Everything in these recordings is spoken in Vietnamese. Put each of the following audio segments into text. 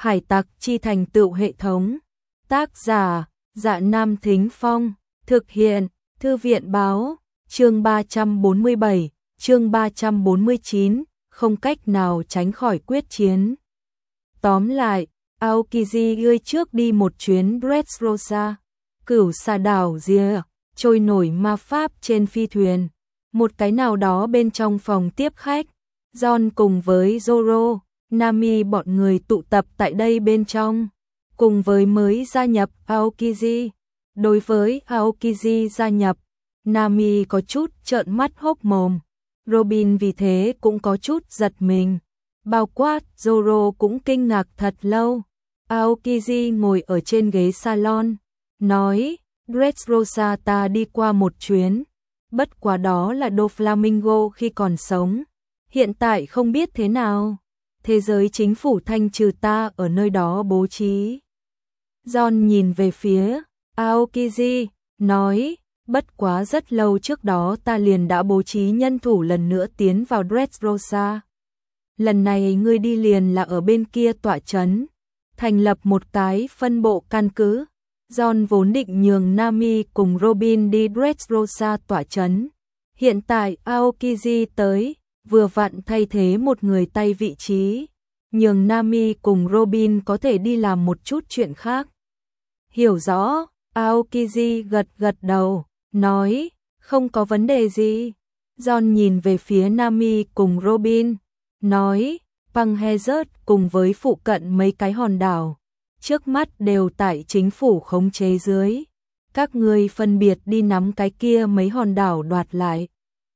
Hải tặc chi thành tựu hệ thống. Tác giả, Dạ Nam Thính Phong. Thực hiện, Thư viện báo. Chương 347, chương 349, không cách nào tránh khỏi quyết chiến. Tóm lại, Aokiji gửi trước đi một chuyến Dressrosa, cửu xà đảo Rìa, trôi nổi ma pháp trên phi thuyền. Một cái nào đó bên trong phòng tiếp khách, John cùng với Zoro, Nami bọn người tụ tập tại đây bên trong, cùng với mới gia nhập Aokiji. Đối với Aokiji gia nhập, Nami có chút trợn mắt hốc mồm, Robin vì thế cũng có chút giật mình, bao quát Zoro cũng kinh ngạc thật lâu. Aokiji ngồi ở trên ghế salon, nói, Dressrosa ta đi qua một chuyến, bất quá đó là Doflamingo khi còn sống, hiện tại không biết thế nào, thế giới chính phủ thanh trừ ta ở nơi đó bố trí. John nhìn về phía Aokiji, nói, bất quá rất lâu trước đó ta liền đã bố trí nhân thủ lần nữa tiến vào Dressrosa. Lần này ngươi đi liền là ở bên kia tọa trấn, thành lập một cái phân bộ căn cứ. John vốn định nhường Nami cùng Robin đi Dressrosa tọa trấn. Hiện tại Aokiji tới, vừa vặn thay thế một người tay vị trí, nhường Nami cùng Robin có thể đi làm một chút chuyện khác. Hiểu rõ, Aokiji gật gật đầu, nói, không có vấn đề gì. John nhìn về phía Nami cùng Robin, nói, Panghazert cùng với phụ cận mấy cái hòn đảo, trước mắt đều tại chính phủ khống chế dưới. Các ngươi phân biệt đi nắm cái kia mấy hòn đảo đoạt lại.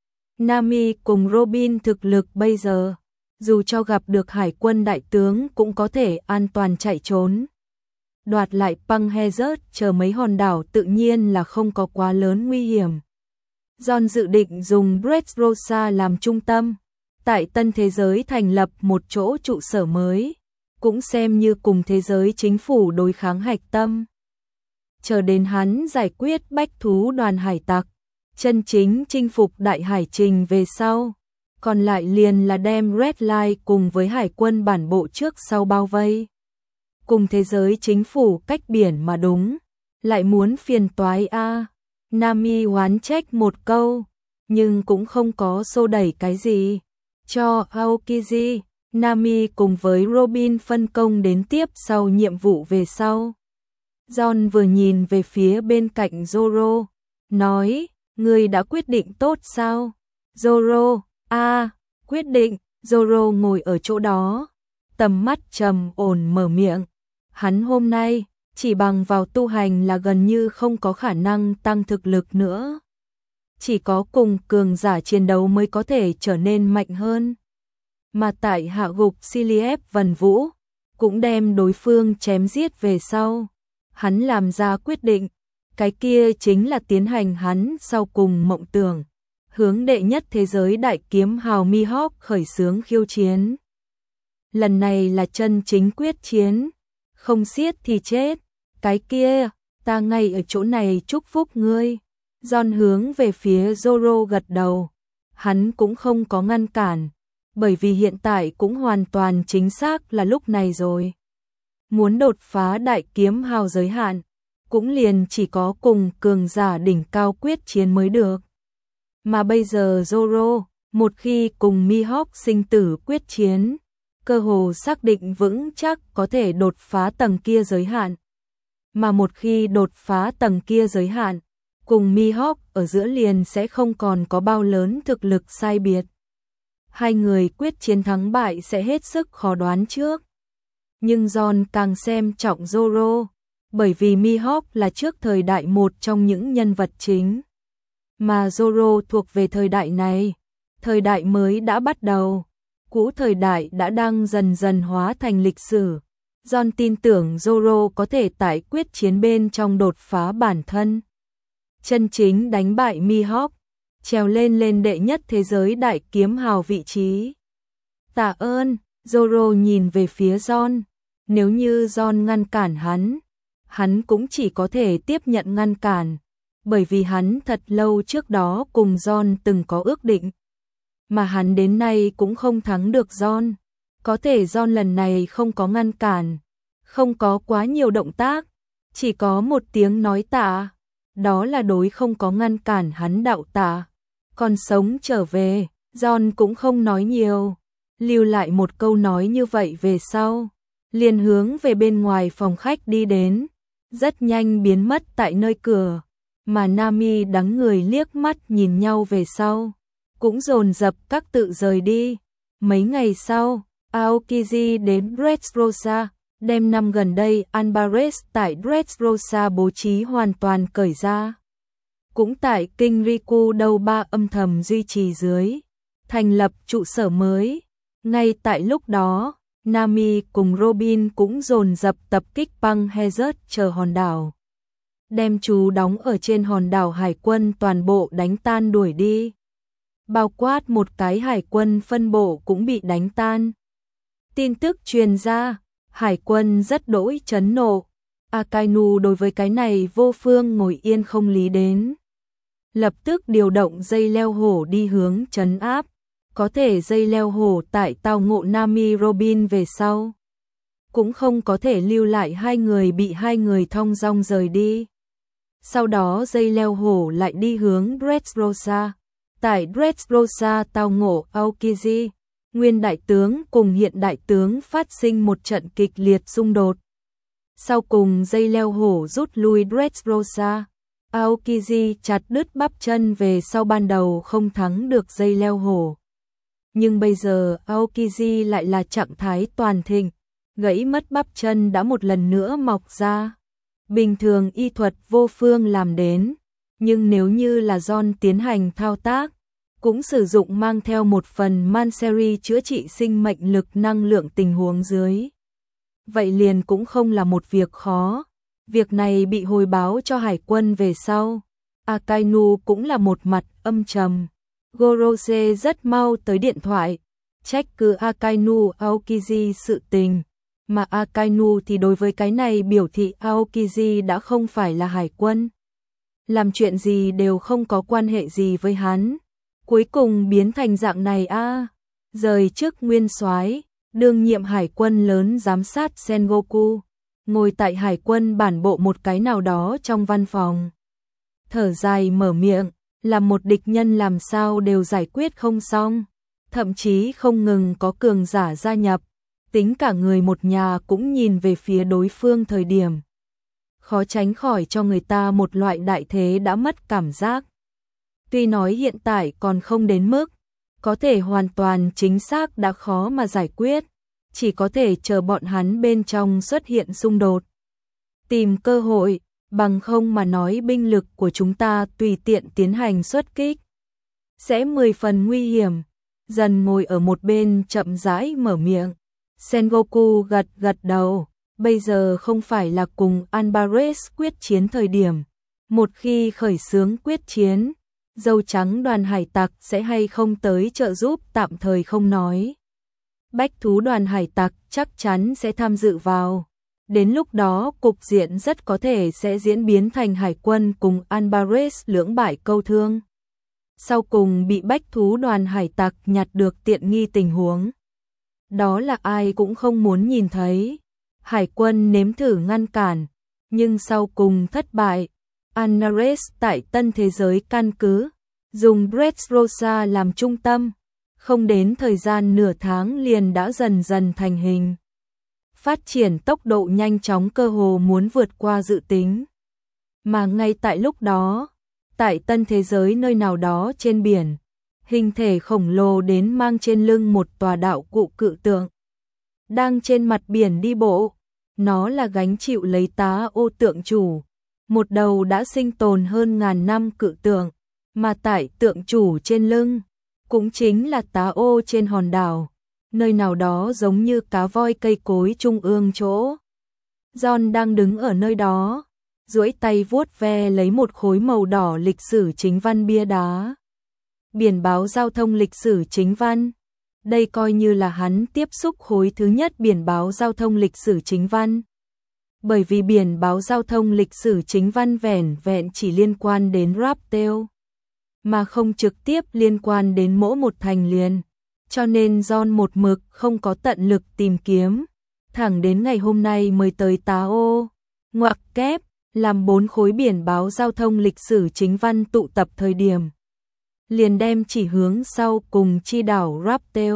Nami cùng Robin thực lực bây giờ, dù cho gặp được hải quân đại tướng cũng có thể an toàn chạy trốn. Đoạt lại Panghazert chờ mấy hòn đảo tự nhiên là không có quá lớn nguy hiểm. John dự định dùng Dressrosa làm trung tâm, tại tân thế giới thành lập một chỗ trụ sở mới, cũng xem như cùng thế giới chính phủ đối kháng hạch tâm. Chờ đến hắn giải quyết bách thú đoàn hải tặc, chân chính chinh phục đại hải trình về sau, còn lại liền là đem Red Line cùng với hải quân bản bộ trước sau bao vây. Cùng thế giới chính phủ cách biển mà đúng, lại muốn phiền toái a. Nami oán trách một câu, nhưng cũng không có xô đẩy cái gì. Cho Aokiji, Nami cùng với Robin phân công đến tiếp sau nhiệm vụ về sau. John vừa nhìn về phía bên cạnh Zoro, nói, ngươi đã quyết định tốt sao? Zoro, quyết định. Zoro ngồi ở chỗ đó, tầm mắt trầm ổn mở miệng. Hắn hôm nay, chỉ bằng vào tu hành là gần như không có khả năng tăng thực lực nữa. Chỉ có cùng cường giả chiến đấu mới có thể trở nên mạnh hơn. Mà tại hạ gục Siliep Vân Vũ, cũng đem đối phương chém giết về sau. Hắn làm ra quyết định, cái kia chính là tiến hành hắn sau cùng mộng tưởng, hướng đệ nhất thế giới đại kiếm hào Mihawk khởi xướng khiêu chiến. Lần này là chân chính quyết chiến, không xiết thì chết, cái kia, ta ngay ở chỗ này chúc phúc ngươi. John hướng về phía Zoro gật đầu, hắn cũng không có ngăn cản, bởi vì hiện tại cũng hoàn toàn chính xác là lúc này rồi. Muốn đột phá đại kiếm hào giới hạn, cũng liền chỉ có cùng cường giả đỉnh cao quyết chiến mới được. Mà bây giờ Zoro, một khi cùng Mihawk sinh tử quyết chiến, cơ hồ xác định vững chắc có thể đột phá tầng kia giới hạn. Mà một khi đột phá tầng kia giới hạn, cùng Mihawk ở giữa liền sẽ không còn có bao lớn thực lực sai biệt. Hai người quyết chiến thắng bại sẽ hết sức khó đoán trước. Nhưng John càng xem trọng Zoro, bởi vì Mihawk là trước thời đại một trong những nhân vật chính. Mà Zoro thuộc về thời đại này, thời đại mới đã bắt đầu, cũ thời đại đã đang dần dần hóa thành lịch sử. John tin tưởng Zoro có thể tại quyết chiến bên trong đột phá bản thân, chân chính đánh bại Mihawk, trèo lên đệ nhất thế giới đại kiếm hào vị trí. Tạ ơn. Zoro nhìn về phía John, nếu như John ngăn cản hắn cũng chỉ có thể tiếp nhận ngăn cản, bởi vì hắn thật lâu trước đó cùng John từng có ước định, mà hắn đến nay cũng không thắng được John. Có thể John lần này không có ngăn cản, Không có quá nhiều động tác, chỉ có một tiếng nói tạ, đó là đối không có ngăn cản hắn đạo tạ. Còn sống trở về, John cũng không nói nhiều, lưu lại một câu nói như vậy về sau, liền hướng về bên ngoài phòng khách đi đến, rất nhanh biến mất tại nơi cửa, mà Nami đắng người liếc mắt nhìn nhau về sau, cũng dồn dập các tự rời đi. Mấy ngày sau, Aokiji đến Dressrosa, đem năm gần đây Alvarez tại Dressrosa bố trí hoàn toàn cởi ra. Cũng tại kinh Riku đầu ba âm thầm duy trì dưới, thành lập trụ sở mới. Ngay tại lúc đó, Nami cùng Robin cũng dồn dập tập kích băng Hazard chờ hòn đảo. Đem chú đóng ở trên hòn đảo hải quân toàn bộ đánh tan đuổi đi. Bao quát một cái hải quân phân bộ cũng bị đánh tan. Tin tức truyền ra, hải quân rất đỗi chấn nộ. Akainu đối với cái này vô phương ngồi yên không lý đến. Lập tức điều động dây leo hổ đi hướng trấn áp. Có thể dây leo hổ tại tao ngộ Nami Robin về sau. Cũng không có thể lưu lại hai người bị hai người thong dong rời đi. Sau đó dây leo hổ lại đi hướng Dressrosa. Tại Dressrosa tao ngộ Aokiji, nguyên đại tướng cùng hiện đại tướng phát sinh một trận kịch liệt xung đột. Sau cùng dây leo hổ rút lui Dressrosa, Aokiji chặt đứt bắp chân về sau ban đầu không thắng được dây leo hổ. Nhưng bây giờ Aokiji lại là trạng thái toàn thịnh, gãy mất bắp chân đã một lần nữa mọc ra. Bình thường y thuật vô phương làm đến, nhưng nếu như là John tiến hành thao tác, cũng sử dụng mang theo một phần Manseri chữa trị sinh mệnh lực năng lượng tình huống dưới. Vậy liền cũng không là một việc khó. Việc này bị hồi báo cho hải quân về sau. Akainu cũng là một mặt âm trầm. Gorose rất mau tới điện thoại, trách cứ Akainu Aokiji sự tình. Mà Akainu thì đối với cái này biểu thị Aokiji đã không phải là hải quân. Làm chuyện gì đều không có quan hệ gì với hắn. Cuối cùng biến thành dạng này rời trước nguyên soái, đương nhiệm hải quân lớn giám sát Sengoku, ngồi tại hải quân bản bộ một cái nào đó trong văn phòng. Thở dài mở miệng, là một địch nhân làm sao đều giải quyết không xong, thậm chí không ngừng có cường giả gia nhập, tính cả người một nhà cũng nhìn về phía đối phương thời điểm. Khó tránh khỏi cho người ta một loại đại thế đã mất cảm giác. Tuy nói hiện tại còn không đến mức, có thể hoàn toàn chính xác đã khó mà giải quyết, chỉ có thể chờ bọn hắn bên trong xuất hiện xung đột. Tìm cơ hội, bằng không mà nói binh lực của chúng ta tùy tiện tiến hành xuất kích. Sẽ 10 phần nguy hiểm, dần ngồi ở một bên chậm rãi mở miệng. Sengoku gật gật đầu, bây giờ không phải là cùng Alvarez quyết chiến thời điểm. Một khi khởi xướng quyết chiến, dâu trắng đoàn hải tặc sẽ hay không tới trợ giúp tạm thời không nói. Bách thú đoàn hải tặc chắc chắn sẽ tham dự vào. Đến lúc đó cục diện rất có thể sẽ diễn biến thành hải quân cùng Alvarez lưỡng bại câu thương. Sau cùng bị bách thú đoàn hải tặc nhặt được tiện nghi tình huống. Đó là ai cũng không muốn nhìn thấy. Hải quân nếm thử ngăn cản, nhưng sau cùng thất bại. Alvarez tại tân thế giới căn cứ, dùng Dressrosa làm trung tâm, không đến thời gian nửa tháng liền đã dần dần thành hình. Phát triển tốc độ nhanh chóng cơ hồ muốn vượt qua dự tính. Mà ngay tại lúc đó, tại tân thế giới nơi nào đó trên biển, hình thể khổng lồ đến mang trên lưng một tòa đạo cụ cự tượng. Đang trên mặt biển đi bộ, nó là gánh chịu lấy tá ô tượng chủ, một đầu đã sinh tồn hơn ngàn năm cự tượng, mà tại tượng chủ trên lưng, cũng chính là tá ô trên hòn đảo, nơi nào đó giống như cá voi cây cối trung ương chỗ. John đang đứng ở nơi đó, duỗi tay vuốt ve lấy một khối màu đỏ lịch sử chính văn bia đá. Biển báo giao thông lịch sử chính văn. Đây coi như là hắn tiếp xúc khối thứ nhất biển báo giao thông lịch sử chính văn. Bởi vì biển báo giao thông lịch sử chính văn vẻn vẹn chỉ liên quan đến Raptail, mà không trực tiếp liên quan đến mỗi một thành liền. Cho nên John một mực không có tận lực tìm kiếm. thẳng đến ngày hôm nay mới tới Tao. Ngoặc kép, làm 4 khối biển báo giao thông lịch sử chính văn tụ tập thời điểm. Liền đem chỉ hướng sau cùng chi đảo Raptail.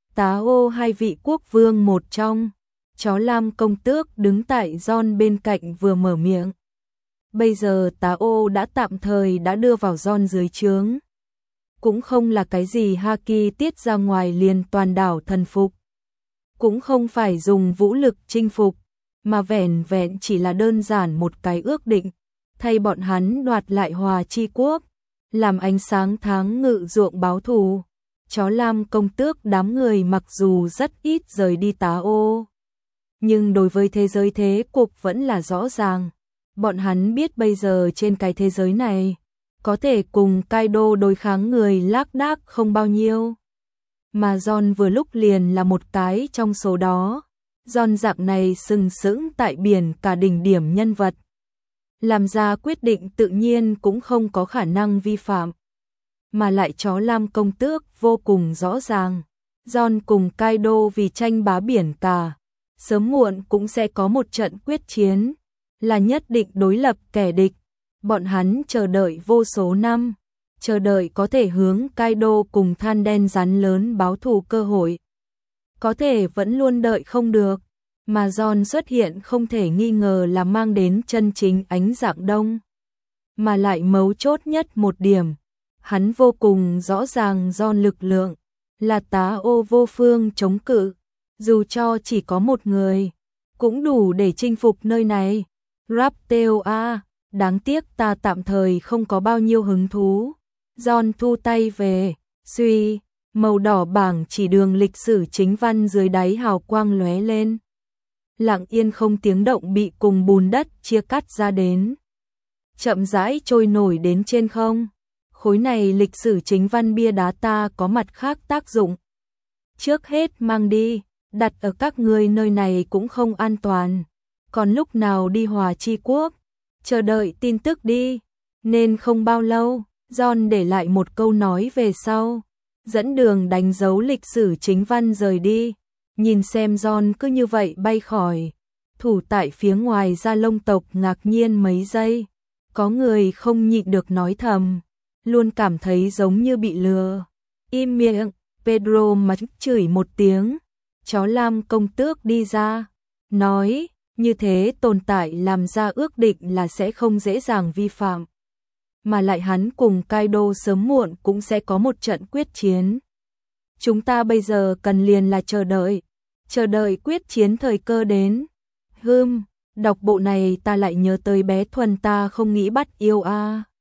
Tao hai vị quốc vương một trong. Chó lam công tước đứng tại John bên cạnh vừa mở miệng. Bây giờ Tao đã tạm thời đã đưa vào John dưới trướng. Cũng không là cái gì Haki tiết ra ngoài liền toàn đảo thần phục. Cũng không phải dùng vũ lực chinh phục, mà vẻn vẹn chỉ là đơn giản một cái ước định, thay bọn hắn đoạt lại Hòa Chi Quốc, làm ánh sáng tháng ngự ruộng báo thù. Chó lam công tước đám người mặc dù rất ít rời đi Tao, nhưng đối với thế giới thế cục vẫn là rõ ràng. Bọn hắn biết bây giờ trên cái thế giới này, có thể cùng Kaido đối kháng người lác đác không bao nhiêu. Mà John vừa lúc liền là một cái trong số đó. John dạng này sừng sững tại biển cả đỉnh điểm nhân vật. Làm ra quyết định tự nhiên cũng không có khả năng vi phạm. Mà lại chó lam công tước vô cùng rõ ràng. John cùng Kaido vì tranh bá biển cả, sớm muộn cũng sẽ có một trận quyết chiến, là nhất định đối lập kẻ địch. Bọn hắn chờ đợi vô số năm, chờ đợi có thể hướng Kaido cùng than đen rắn lớn báo thù cơ hội. Có thể vẫn luôn đợi không được, mà John xuất hiện không thể nghi ngờ là mang đến chân chính ánh dạng đông. Mà lại mấu chốt nhất một điểm, hắn vô cùng rõ ràng John lực lượng, là Tao vô phương chống cự, dù cho chỉ có một người, cũng đủ để chinh phục nơi này. Raptail a, đáng tiếc ta tạm thời không có bao nhiêu hứng thú. John thu tay về, suy, màu đỏ bảng chỉ đường lịch sử chính văn dưới đáy hào quang lóe lên. Lặng yên không tiếng động bị cùng bùn đất chia cắt ra đến. Chậm rãi trôi nổi đến trên không. Khối này lịch sử chính văn bia đá ta có mặt khác tác dụng. Trước hết mang đi, đặt ở các ngươi nơi này cũng không an toàn. Còn lúc nào đi Hòa Chi Quốc, chờ đợi tin tức đi. Nên không bao lâu, John để lại một câu nói về sau, dẫn đường đánh dấu lịch sử chính văn rời đi. Nhìn xem John cứ như vậy bay khỏi, thủ tại phía ngoài Gia Long tộc ngạc nhiên mấy giây. Có người không nhịn được nói thầm, luôn cảm thấy giống như bị lừa. Im miệng, Pedro mắng chửi một tiếng. Chó lam công tước đi ra, nói, như thế tồn tại làm ra ước định là sẽ không dễ dàng vi phạm. Mà lại hắn cùng Kaido sớm muộn cũng sẽ có một trận quyết chiến. Chúng ta bây giờ cần liền là chờ đợi quyết chiến thời cơ đến. Đọc bộ này ta lại nhớ tới bé Thuần ta không nghĩ bắt yêu a.